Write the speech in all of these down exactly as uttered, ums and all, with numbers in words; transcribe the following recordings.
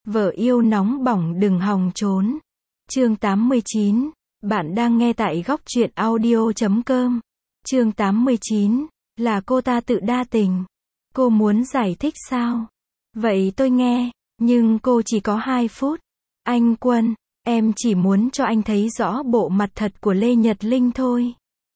Vợ yêu nóng bỏng đừng hòng trốn. Chương tám mươi chín. Bạn đang nghe tại góc truyện audio chấm com. Chương tám mươi chín. Là cô ta tự đa tình. Cô muốn giải thích sao? Vậy tôi nghe, nhưng cô chỉ có hai phút. Anh Quân, em chỉ muốn cho anh thấy rõ bộ mặt thật của Lê Nhật Linh thôi.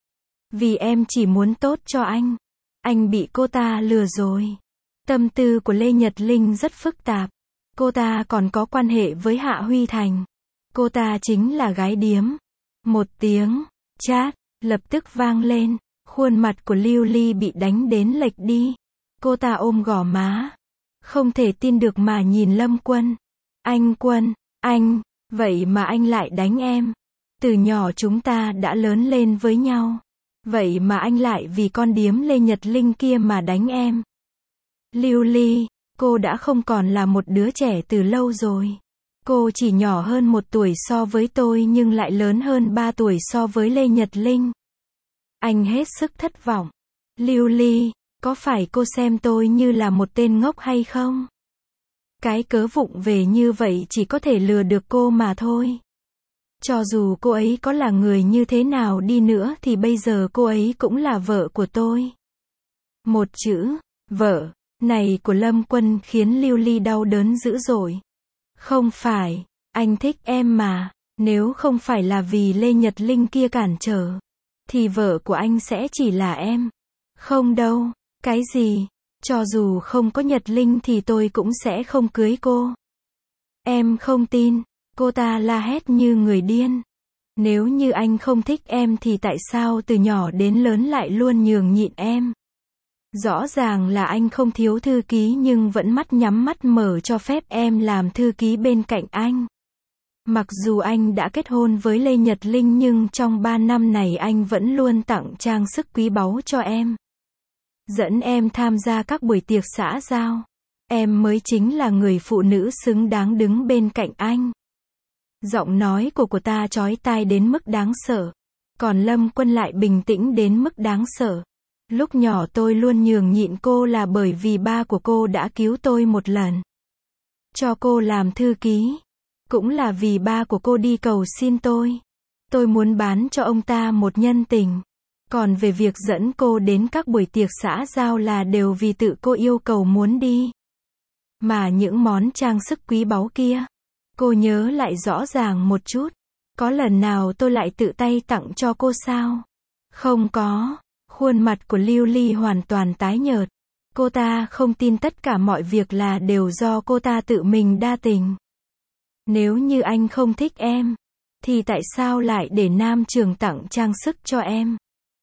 Vì em chỉ muốn tốt cho anh. Anh bị cô ta lừa rồi. Tâm tư của Lê Nhật Linh rất phức tạp. Cô ta còn có quan hệ với Hạ Huy Thành. Cô ta chính là gái điếm. Một tiếng chát lập tức vang lên. Khuôn mặt của Lưu Ly bị đánh đến lệch đi. Cô ta ôm gò má. Không thể tin được mà nhìn Lâm Quân. Anh Quân, anh, vậy mà anh lại đánh em. Từ nhỏ chúng ta đã lớn lên với nhau. Vậy mà anh lại vì con điếm Lê Nhật Linh kia mà đánh em. Lưu Ly, cô đã không còn là một đứa trẻ từ lâu rồi. Cô chỉ nhỏ hơn một tuổi so với tôi nhưng lại lớn hơn ba tuổi so với Lê Nhật Linh. Anh hết sức thất vọng. Lưu Ly, có phải cô xem tôi như là một tên ngốc hay không? Cái cớ vụng về như vậy chỉ có thể lừa được cô mà thôi. Cho dù cô ấy có là người như thế nào đi nữa thì bây giờ cô ấy cũng là vợ của tôi. Một chữ, vợ, này của Lâm Quân khiến Lưu Ly đau đớn dữ dội. Không phải, anh thích em mà, nếu không phải là vì Lê Nhật Linh kia cản trở, thì vợ của anh sẽ chỉ là em. Không đâu, cái gì, cho dù không có Nhật Linh thì tôi cũng sẽ không cưới cô. Em không tin, cô ta la hét như người điên. Nếu như anh không thích em thì tại sao từ nhỏ đến lớn lại luôn nhường nhịn em? Rõ ràng là anh không thiếu thư ký nhưng vẫn mắt nhắm mắt mở cho phép em làm thư ký bên cạnh anh. Mặc dù anh đã kết hôn với Lê Nhật Linh nhưng trong ba năm này anh vẫn luôn tặng trang sức quý báu cho em. Dẫn em tham gia các buổi tiệc xã giao. Em mới chính là người phụ nữ xứng đáng đứng bên cạnh anh. Giọng nói của cô ta chói tai đến mức đáng sợ. Còn Lâm Quân lại bình tĩnh đến mức đáng sợ. Lúc nhỏ tôi luôn nhường nhịn cô là bởi vì ba của cô đã cứu tôi một lần. Cho cô làm thư ký. Cũng là vì ba của cô đi cầu xin tôi. Tôi muốn bán cho ông ta một nhân tình. Còn về việc dẫn cô đến các buổi tiệc xã giao là đều vì tự cô yêu cầu muốn đi. Mà những món trang sức quý báu kia, cô nhớ lại rõ ràng một chút. Có lần nào tôi lại tự tay tặng cho cô sao? Không có. Khuôn mặt của Lưu Ly hoàn toàn tái nhợt. Cô ta không tin tất cả mọi việc là đều do cô ta tự mình đa tình. Nếu như anh không thích em, thì tại sao lại để nam trường tặng trang sức cho em?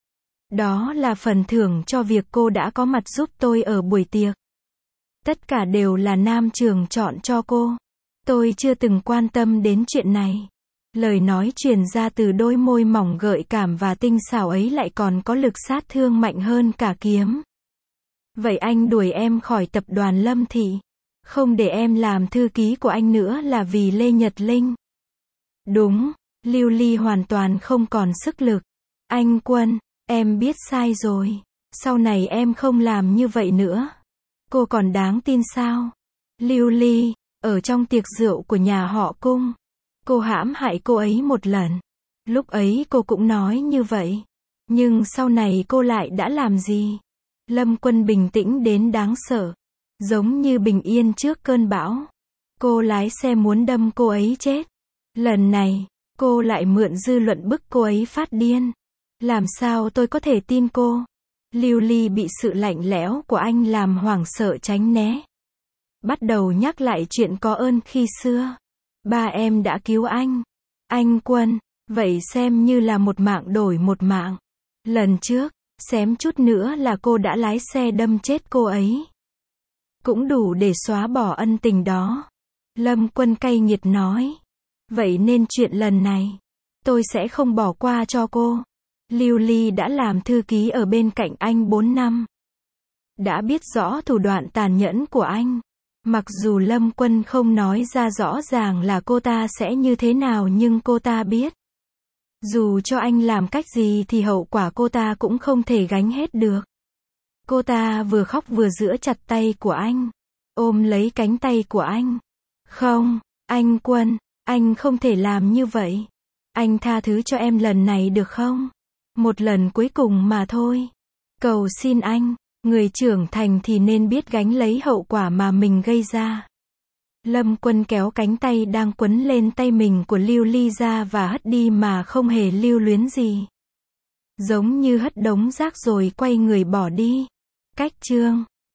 Đó là phần thưởng cho việc cô đã có mặt giúp tôi ở buổi tiệc. Tất cả đều là nam trường chọn cho cô. Tôi chưa từng quan tâm đến chuyện này. Lời nói truyền ra từ đôi môi mỏng gợi cảm và tinh xảo ấy lại còn có lực sát thương mạnh hơn cả kiếm. Vậy anh đuổi em khỏi tập đoàn Lâm Thị, không để em làm thư ký của anh nữa là vì Lê Nhật Linh. Đúng, Lưu Ly hoàn toàn không còn sức lực. Anh Quân, em biết sai rồi. Sau này em không làm như vậy nữa. Cô còn đáng tin sao? Lưu Ly, ở trong tiệc rượu của nhà họ Cung, cô hãm hại cô ấy một lần. Lúc ấy cô cũng nói như vậy. Nhưng sau này cô lại đã làm gì? Lâm Quân bình tĩnh đến đáng sợ. Giống như bình yên trước cơn bão. Cô lái xe muốn đâm cô ấy chết. Lần này, cô lại mượn dư luận bức cô ấy phát điên. Làm sao tôi có thể tin cô? Lưu Ly bị sự lạnh lẽo của anh làm hoảng sợ tránh né. Bắt đầu nhắc lại chuyện có ơn khi xưa. Ba em đã cứu anh. Anh Quân, vậy xem như là một mạng đổi một mạng. Lần trước, xém chút nữa là cô đã lái xe đâm chết cô ấy. Cũng đủ để xóa bỏ ân tình đó. Lâm Quân cay nghiệt nói. Vậy nên chuyện lần này, tôi sẽ không bỏ qua cho cô. Lưu Ly đã làm thư ký ở bên cạnh anh bốn năm. Đã biết rõ thủ đoạn tàn nhẫn của anh. Mặc dù Lâm Quân không nói ra rõ ràng là cô ta sẽ như thế nào nhưng cô ta biết. Dù cho anh làm cách gì thì hậu quả cô ta cũng không thể gánh hết được. Cô ta vừa khóc vừa giữ chặt tay của anh. Ôm lấy cánh tay của anh. Không, anh Quân, anh không thể làm như vậy. Anh tha thứ cho em lần này được không? Một lần cuối cùng mà thôi. Cầu xin anh, người trưởng thành thì nên biết gánh lấy hậu quả mà mình gây ra. Lâm Quân kéo cánh tay đang quấn lên tay mình của Lưu Ly ra và hất đi mà không hề lưu luyến gì. Giống như hất đống rác rồi quay người bỏ đi. Cách chương